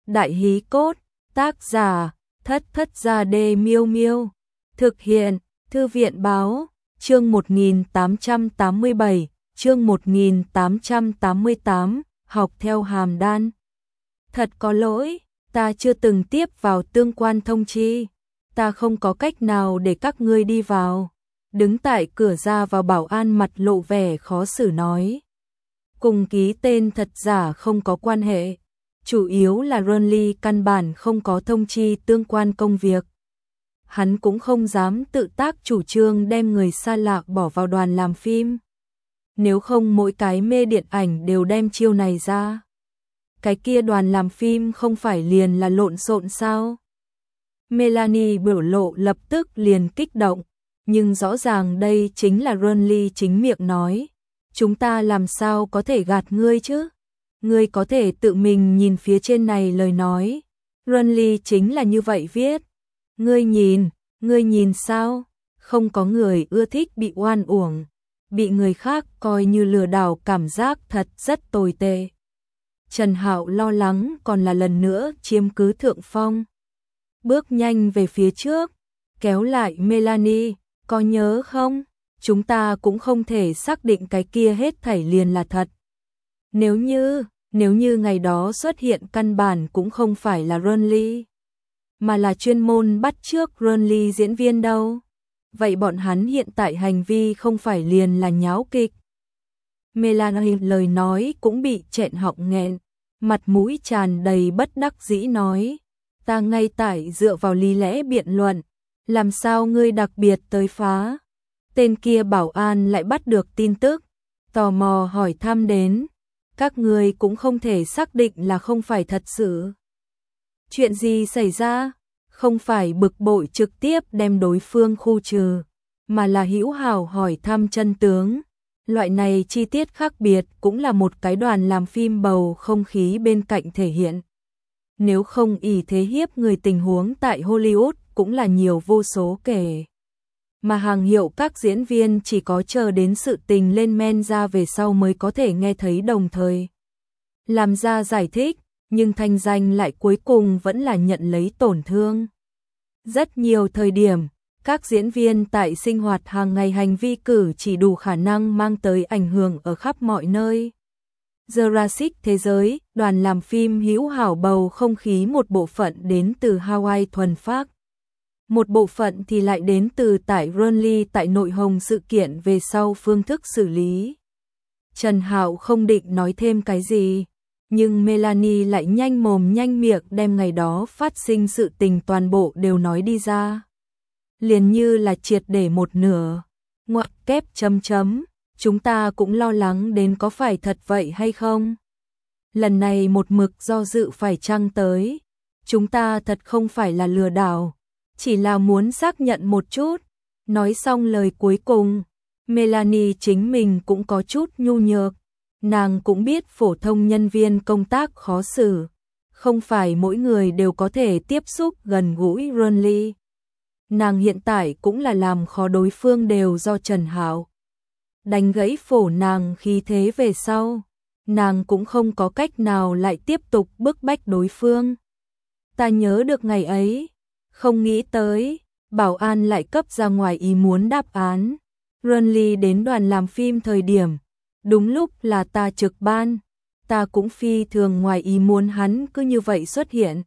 Đại hí cốt, tác giả, Thất Thất Gia Đê Miêu Miêu. Thực hiện, Thư viện báo, chương 1887, chương 1888, học theo hàm đan. Thật có lỗi, ta chưa từng tiếp vào tương quan thông chi. Ta không có cách nào để các ngươi đi vào. Đứng tại cửa ra vào bảo an mặt lộ vẻ khó xử nói. Cùng ký tên thật giả không có quan hệ. Chủ yếu là Ronly căn bản không có thông chi tương quan công việc. Hắn cũng không dám tự tác chủ trương đem người xa lạ bỏ vào đoàn làm phim. Nếu không mỗi cái mê điện ảnh đều đem chiêu này ra. Cái kia đoàn làm phim không phải liền là lộn xộn sao? Melanie biểu lộ lập tức liền kích động, nhưng rõ ràng đây chính là Ronly chính miệng nói. Chúng ta làm sao có thể gạt ngươi chứ? Ngươi có thể tự mình nhìn phía trên này lời nói. Ronly chính là như vậy viết. Ngươi nhìn sao? Không có người ưa thích bị oan uổng, bị người khác coi như lừa đảo, cảm giác thật rất tồi tệ. Trần Hạo lo lắng còn là lần nữa chiếm cứ thượng phong. Bước nhanh về phía trước, kéo lại Melanie, có nhớ không? Chúng ta cũng không thể xác định cái kia hết thảy liền là thật. Nếu như ngày đó xuất hiện căn bản cũng không phải là Ronly, mà là chuyên môn bắt chước Ronly diễn viên đâu. Vậy bọn hắn hiện tại hành vi không phải liền là nháo kịch. Melanie lời nói cũng bị nghẹn họng nghẹn, mặt mũi tràn đầy bất đắc dĩ nói. Ta ngay tại dựa vào lý lẽ biện luận, làm sao ngươi đặc biệt tới phá. Tên kia bảo an lại bắt được tin tức, tò mò hỏi thăm đến. Các ngươi cũng không thể xác định là không phải thật sự. Chuyện gì xảy ra? Không phải bực bội trực tiếp đem đối phương khu trừ, mà là hữu hảo hỏi thăm chân tướng. Loại này chi tiết khác biệt cũng là một cái đoàn làm phim bầu không khí bên cạnh thể hiện. Nếu không ỷ thế hiếp người, tình huống tại Hollywood cũng là nhiều vô số kể. Mà hàng hiệu các diễn viên chỉ có chờ đến sự tình lên men ra về sau mới có thể nghe thấy, đồng thời làm ra giải thích, nhưng thanh danh lại cuối cùng vẫn là nhận lấy tổn thương. Rất nhiều thời điểm, các diễn viên tại sinh hoạt hàng ngày hành vi cử chỉ đủ khả năng mang tới ảnh hưởng ở khắp mọi nơi. Jurassic thế giới, đoàn làm phim hữu hảo bầu không khí một bộ phận đến từ Hawaii thuần phác. Một bộ phận thì lại đến từ tại Ronly tại nội hồng sự kiện về sau phương thức xử lý. Trần Hạo không định nói thêm cái gì, nhưng Melanie lại nhanh mồm nhanh miệng đem ngày đó phát sinh sự tình toàn bộ đều nói đi ra. Liền như là triệt để một nửa. Ngoặc kép chấm chấm, chúng ta cũng lo lắng đến có phải thật vậy hay không. Lần này một mực do dự phải chăng tới. Chúng ta thật không phải là lừa đảo, chỉ là muốn xác nhận một chút. Nói xong lời cuối cùng, Melanie chính mình cũng có chút nhu nhược. Nàng cũng biết phổ thông nhân viên công tác khó xử, không phải mỗi người đều có thể tiếp xúc gần gũi Ronly. Nàng hiện tại cũng là làm khó đối phương đều do Trần Hạo. Đánh gãy phổ nàng khí thế về sau, nàng cũng không có cách nào lại tiếp tục bức bách đối phương. Ta nhớ được ngày ấy, không nghĩ tới, bảo an lại cấp ra ngoài ý muốn đáp án. Ronly đến đoàn làm phim thời điểm, đúng lúc là ta trực ban, ta cũng phi thường ngoài ý muốn hắn cứ như vậy xuất hiện.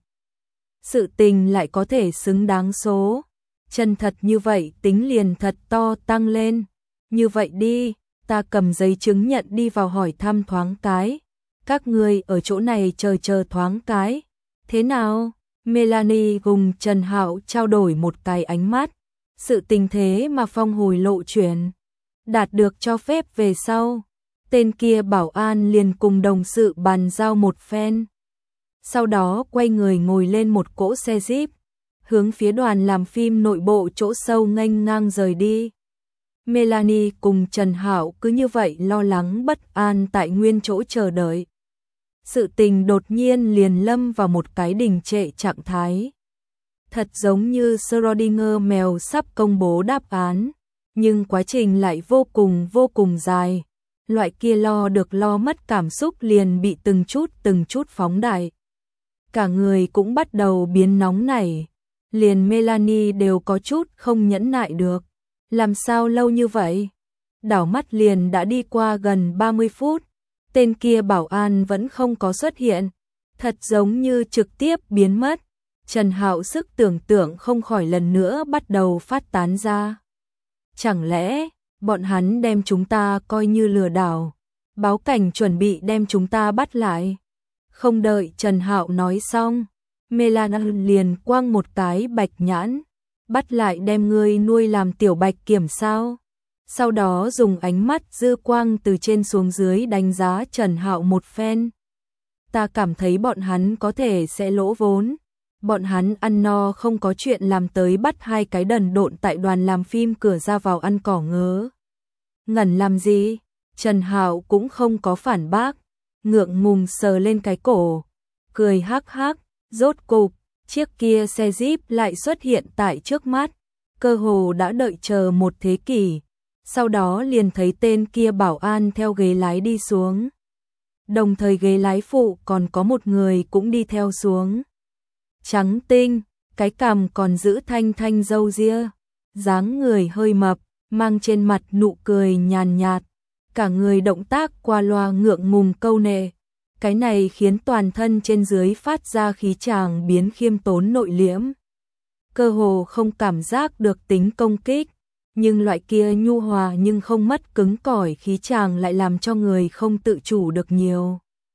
Sự tình lại có thể xứng đáng số, chân thật như vậy tính liền thật to tăng lên. Như vậy đi, ta cầm giấy chứng nhận đi vào hỏi thăm thoáng cái. Các ngươi ở chỗ này chờ thoáng cái. Thế nào? Melanie cùng Trần Hạo trao đổi một cái ánh mắt. Sự tình thế mà phong hồi lộ chuyển, đạt được cho phép về sau, tên kia bảo an liền cùng đồng sự bàn giao một phen. Sau đó quay người ngồi lên một cỗ xe Jeep, hướng phía đoàn làm phim nội bộ chỗ sâu nghênh ngang rời đi. Melanie cùng Trần Hạo cứ như vậy lo lắng bất an tại nguyên chỗ chờ đợi. Sự tình đột nhiên liền lâm vào một cái đình trệ trạng thái. Thật giống như Schrödinger mèo sắp công bố đáp án, nhưng quá trình lại vô cùng dài. Loại kia lo được lo mất cảm xúc liền bị từng chút phóng đại. cả người cũng bắt đầu biến nóng nảy. Liền Melanie đều có chút không nhẫn nại được. Làm sao lâu như vậy? Đảo mắt liền đã đi qua gần 30 phút, tên kia bảo an vẫn không có xuất hiện, thật giống như trực tiếp biến mất. Trần Hạo sức tưởng tượng không khỏi lần nữa bắt đầu phát tán ra. Chẳng lẽ bọn hắn đem chúng ta coi như lừa đảo, báo cảnh chuẩn bị đem chúng ta bắt lại? Không đợi Trần Hạo nói xong, Melanie liền quăng một cái bạch nhãn, bắt lại đem ngươi nuôi làm tiểu bạch kiểm sao? Sau đó dùng ánh mắt dư quang từ trên xuống dưới đánh giá Trần Hạo một phen. Ta cảm thấy bọn hắn có thể sẽ lỗ vốn. Bọn hắn ăn no không có chuyện làm tới bắt hai cái đần độn tại đoàn làm phim cửa ra vào ăn cỏ ngớ. Ngẩn làm gì? Trần Hạo cũng không có phản bác, ngượng ngùng sờ lên cái cổ, cười hắc hắc, rốt cục, chiếc kia xe Jeep lại xuất hiện tại trước mắt, cơ hồ đã đợi chờ một thế kỷ. Sau đó liền thấy tên kia bảo an theo ghế lái đi xuống. Đồng thời ghế lái phụ còn có một người cũng đi theo xuống. Trắng tinh, cái cằm còn giữ thanh thanh râu ria, dáng người hơi mập, mang trên mặt nụ cười nhàn nhạt, cả người động tác qua loa ngượng ngùng câu nệ. Cái này khiến toàn thân trên dưới phát ra khí chàng biến khiêm tốn nội liễm. Cơ hồ không cảm giác được tính công kích, nhưng loại kia nhu hòa nhưng không mất cứng cỏi khí chàng lại làm cho người không tự chủ được nhiều.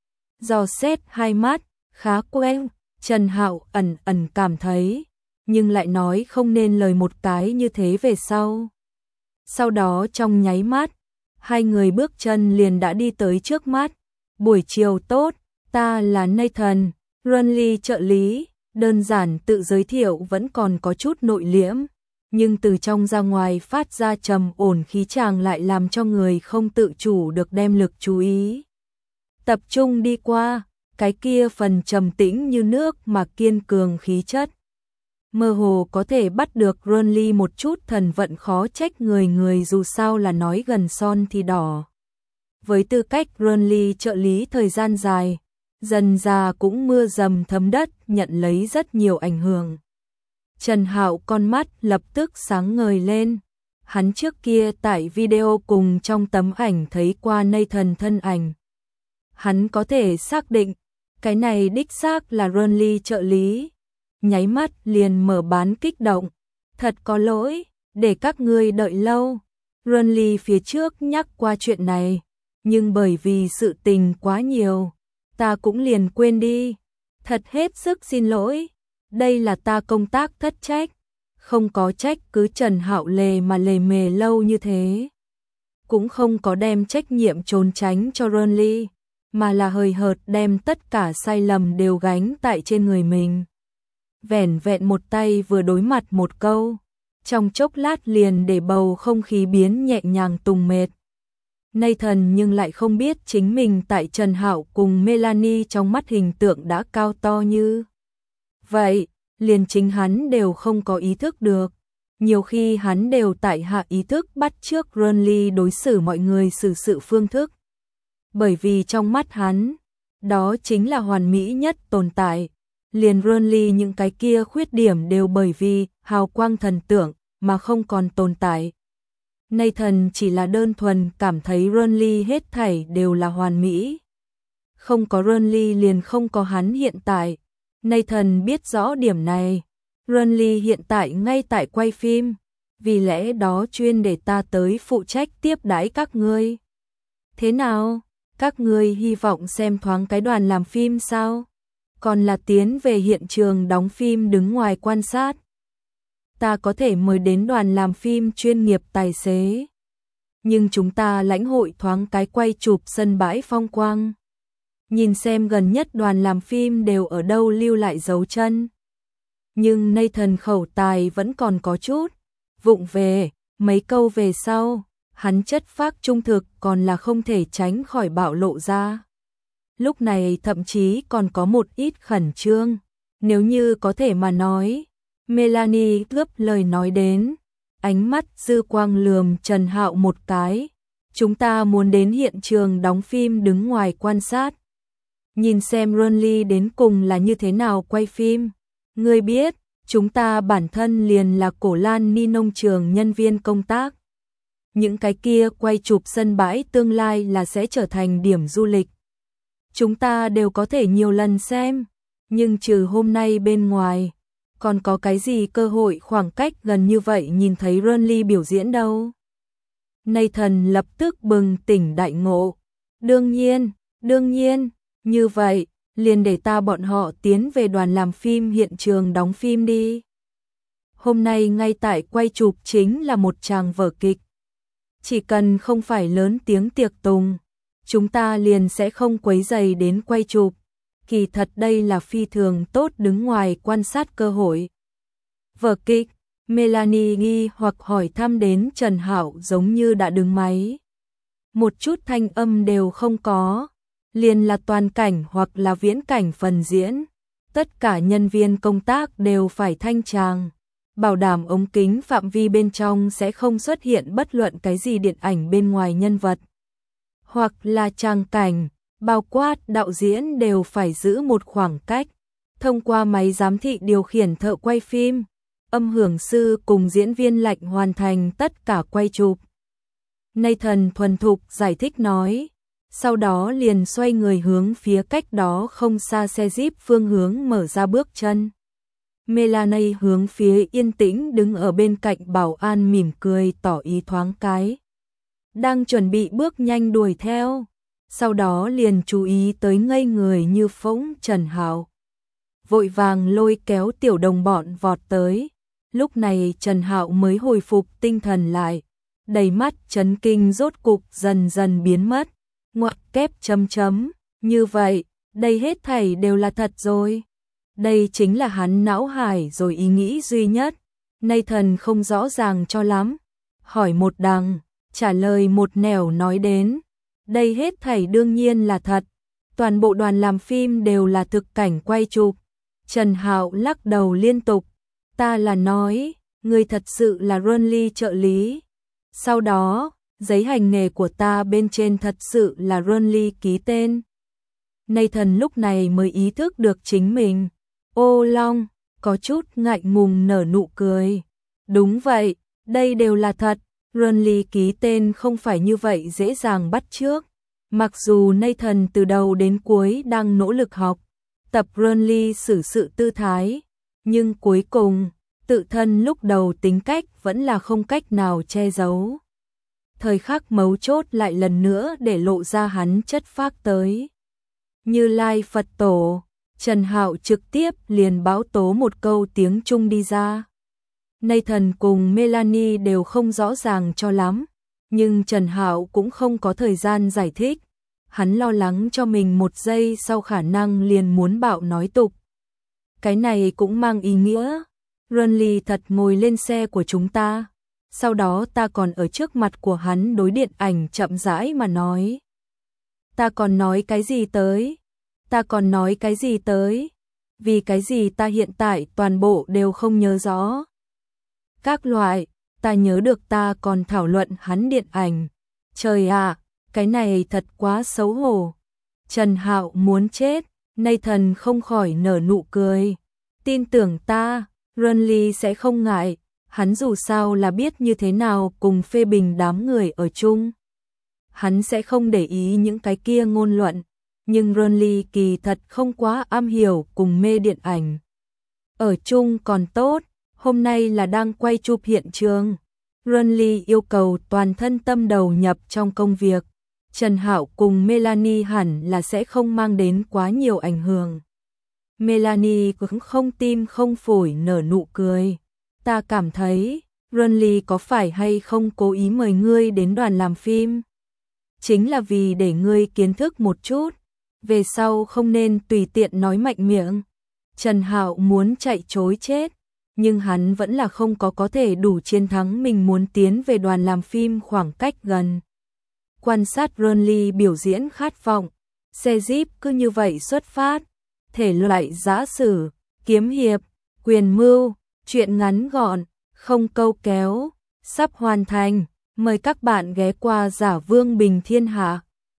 Dò xét hai mắt, khá quen, Trần Hạo ẩn ẩn cảm thấy, nhưng lại nói không nên lời một cái như thế về sau. Sau đó trong nháy mắt, hai người bước chân liền đã đi tới trước mắt. Buổi chiều tốt, ta là Nathan, Runley trợ lý. Đơn giản tự giới thiệu vẫn còn có chút nội liễm, nhưng từ trong ra ngoài phát ra trầm ổn khí chàng lại làm cho người không tự chủ được đem lực chú ý tập trung đi qua cái kia phần trầm tĩnh như nước mà kiên cường khí chất. Mơ hồ có thể bắt được Runley một chút thần vận, khó trách người dù sao là nói gần son thì đỏ. Với tư cách Runley trợ lý thời gian dài, dần già cũng mưa dầm thấm đất, nhận lấy rất nhiều ảnh hưởng. Trần Hạo con mắt lập tức sáng ngời lên. Hắn trước kia tại video cùng trong tấm ảnh thấy qua Nathan thân ảnh. Hắn có thể xác định, cái này đích xác là Runley trợ lý. Nháy mắt liền mở bán kích động. Thật có lỗi, để các ngươi đợi lâu. Runley phía trước nhắc qua chuyện này, nhưng bởi vì sự tình quá nhiều, ta cũng liền quên đi. Thật hết sức xin lỗi, đây là ta công tác thất trách. Không có trách cứ Trần Hạo lề mà lề mề lâu như thế. Cũng không có đem trách nhiệm trốn tránh cho Runley, mà là hời hợt đem tất cả sai lầm đều gánh tại trên người mình. Vẻn vẹn một tay vừa đối mặt một câu, trong chốc lát liền để bầu không khí biến nhẹ nhàng tùng mệt. Nathan nhưng lại không biết chính mình tại Trần Hạo cùng Melanie trong mắt hình tượng đã cao to như vậy, liền chính hắn đều không có ý thức được. Nhiều khi hắn đều tại hạ ý thức bắt chước Runley đối xử mọi người xử sự phương thức. Bởi vì trong mắt hắn, đó chính là hoàn mỹ nhất tồn tại. Liền Runley những cái kia khuyết điểm đều bởi vì hào quang thần tượng mà không còn tồn tại. Nathan chỉ là đơn thuần cảm thấy Runley hết thảy đều là hoàn mỹ. Không có Runley liền không có hắn hiện tại. Nathan biết rõ điểm này. Runley hiện tại ngay tại quay phim, vì lẽ đó chuyên để ta tới phụ trách tiếp đãi các ngươi. Thế nào? Các ngươi hy vọng xem thoáng cái đoàn làm phim sao? Còn là tiến về hiện trường đóng phim đứng ngoài quan sát? Ta có thể mời đến đoàn làm phim chuyên nghiệp tài xế, nhưng chúng ta lãnh hội thoáng cái quay chụp sân bãi phong quang. Nhìn xem gần nhất đoàn làm phim đều ở đâu lưu lại dấu chân. Nhưng Nathan khẩu tài vẫn còn có chút vụng về, mấy câu về sau, hắn chất phác trung thực còn là không thể tránh khỏi bạo lộ ra. Lúc này thậm chí còn có một ít khẩn trương, nếu như có thể mà nói. Melanie gấp lời nói đến, ánh mắt dư quang lườm Trần Hạo một cái. Chúng ta muốn đến hiện trường đóng phim đứng ngoài quan sát. nhìn xem Ronly đến cùng là như thế nào quay phim. Ngươi biết, chúng ta bản thân liền là Cổ Lan Ni nông trường nhân viên công tác. Những cái kia quay chụp sân bãi tương lai là sẽ trở thành điểm du lịch. Chúng ta đều có thể nhiều lần xem, nhưng trừ hôm nay bên ngoài, còn có cái gì cơ hội khoảng cách gần như vậy nhìn thấy Ronly biểu diễn đâu. Nathan lập tức bừng tỉnh đại ngộ. Đương nhiên, như vậy, liền để ta bọn họ tiến về đoàn làm phim hiện trường đóng phim đi. Hôm nay ngay tại quay chụp chính là một tràng vở kịch. Chỉ cần không phải lớn tiếng tiệc tùng, chúng ta liền sẽ không quấy rầy đến quay chụp. Kỳ thật đây là phi thường tốt đứng ngoài quan sát cơ hội. Vở kịch, Melanie nghi hoặc hỏi thăm đến Trần Hạo giống như đã đứng máy. Một chút thanh âm đều không có, liền là toàn cảnh hoặc là viễn cảnh phần diễn. Tất cả nhân viên công tác đều phải thanh tràng, bảo đảm ống kính phạm vi bên trong sẽ không xuất hiện bất luận cái gì điện ảnh bên ngoài nhân vật. Hoặc là tràng cảnh, bao quát đạo diễn đều phải giữ một khoảng cách. Thông qua máy giám thị điều khiển thợ quay phim, âm hưởng sư cùng diễn viên lạnh hoàn thành tất cả quay chụp. Nathan thuần thục giải thích nói, sau đó liền xoay người hướng phía cách đó không xa xe Jeep phương hướng mở ra bước chân. Melanie hướng phía yên tĩnh đứng ở bên cạnh bảo an mỉm cười tỏ ý thoáng cái. Đang chuẩn bị bước nhanh đuổi theo, sau đó liền chú ý tới ngây người như phỗng Trần Hạo. Vội vàng lôi kéo tiểu đồng bọn vọt tới. Lúc này Trần Hạo mới hồi phục tinh thần lại, đầy mắt chấn kinh rốt cục dần dần biến mất. Ngoặc kép chấm chấm, như vậy, đây hết thảy đều là thật rồi. Đây chính là hắn não hải rồi ý nghĩ duy nhất. Nathan không rõ ràng cho lắm, hỏi một đằng, trả lời một nẻo nói đến. Đây hết thảy đương nhiên là thật, toàn bộ đoàn làm phim đều là thực cảnh quay chụp. Trần Hạo lắc đầu liên tục, ta là nói, người thật sự là Ronly trợ lý. Sau đó, giấy hành nghề của ta bên trên thật sự là Ronly ký tên. Nathan lúc này mới ý thức được chính mình. Ô long, có chút ngại ngùng nở nụ cười. Đúng vậy, đây đều là thật. Ronly ký tên không phải như vậy dễ dàng bắt chước. Mặc dù Nathan từ đầu đến cuối đang nỗ lực học, tập Ronly xử sự tư thái, nhưng cuối cùng, tự thân lúc đầu tính cách vẫn là không cách nào che giấu. Thời khắc mấu chốt lại lần nữa để lộ ra hắn chất phác tới. Như Lai Phật Tổ, Trần Hạo trực tiếp liền báo tố một câu tiếng Trung đi ra. Nathan cùng Melanie đều không rõ ràng cho lắm, nhưng Trần Hạo cũng không có thời gian giải thích. Hắn lo lắng cho mình một giây sau khả năng liền muốn bạo nói tục. Cái này cũng mang ý nghĩa, Ronly thật ngồi lên xe của chúng ta. Sau đó ta còn ở trước mặt của hắn đối điện ảnh chậm rãi mà nói. Ta còn nói cái gì tới? Vì cái gì ta hiện tại toàn bộ đều không nhớ rõ. Các loại, ta nhớ được ta còn thảo luận hắn điện ảnh. Trời ạ, cái này thật quá xấu hổ. Trần Hạo muốn chết, Nathan không khỏi nở nụ cười. Tin tưởng ta, Ronly sẽ không ngại. Hắn dù sao là biết như thế nào cùng phê bình đám người ở chung. Hắn sẽ không để ý những cái kia ngôn luận, nhưng Ronly kỳ thật không quá am hiểu cùng mê điện ảnh. Ở chung còn tốt, hôm nay là đang quay chụp hiện trường. Ronly yêu cầu toàn thân tâm đầu nhập trong công việc. Trần Hạo cùng Melanie hẳn là sẽ không mang đến quá nhiều ảnh hưởng. Melanie cũng không tim không phổi nở nụ cười. Ta cảm thấy, Ronly có phải hay không cố ý mời ngươi đến đoàn làm phim? Chính là vì để ngươi kiến thức một chút, về sau không nên tùy tiện nói mạnh miệng. Trần Hạo muốn chạy trối chết, nhưng hắn vẫn là không có thể đủ chiến thắng mình muốn tiến về đoàn làm phim khoảng cách gần. Quan sát Ronly biểu diễn khát vọng, xe Jeep cứ như vậy xuất phát, thể loại giã sử, kiếm hiệp, quyền mưu, chuyện ngắn gọn, không câu kéo, sắp hoàn thành, mời các bạn ghé qua Giả Vương Bình Thiên Hạ.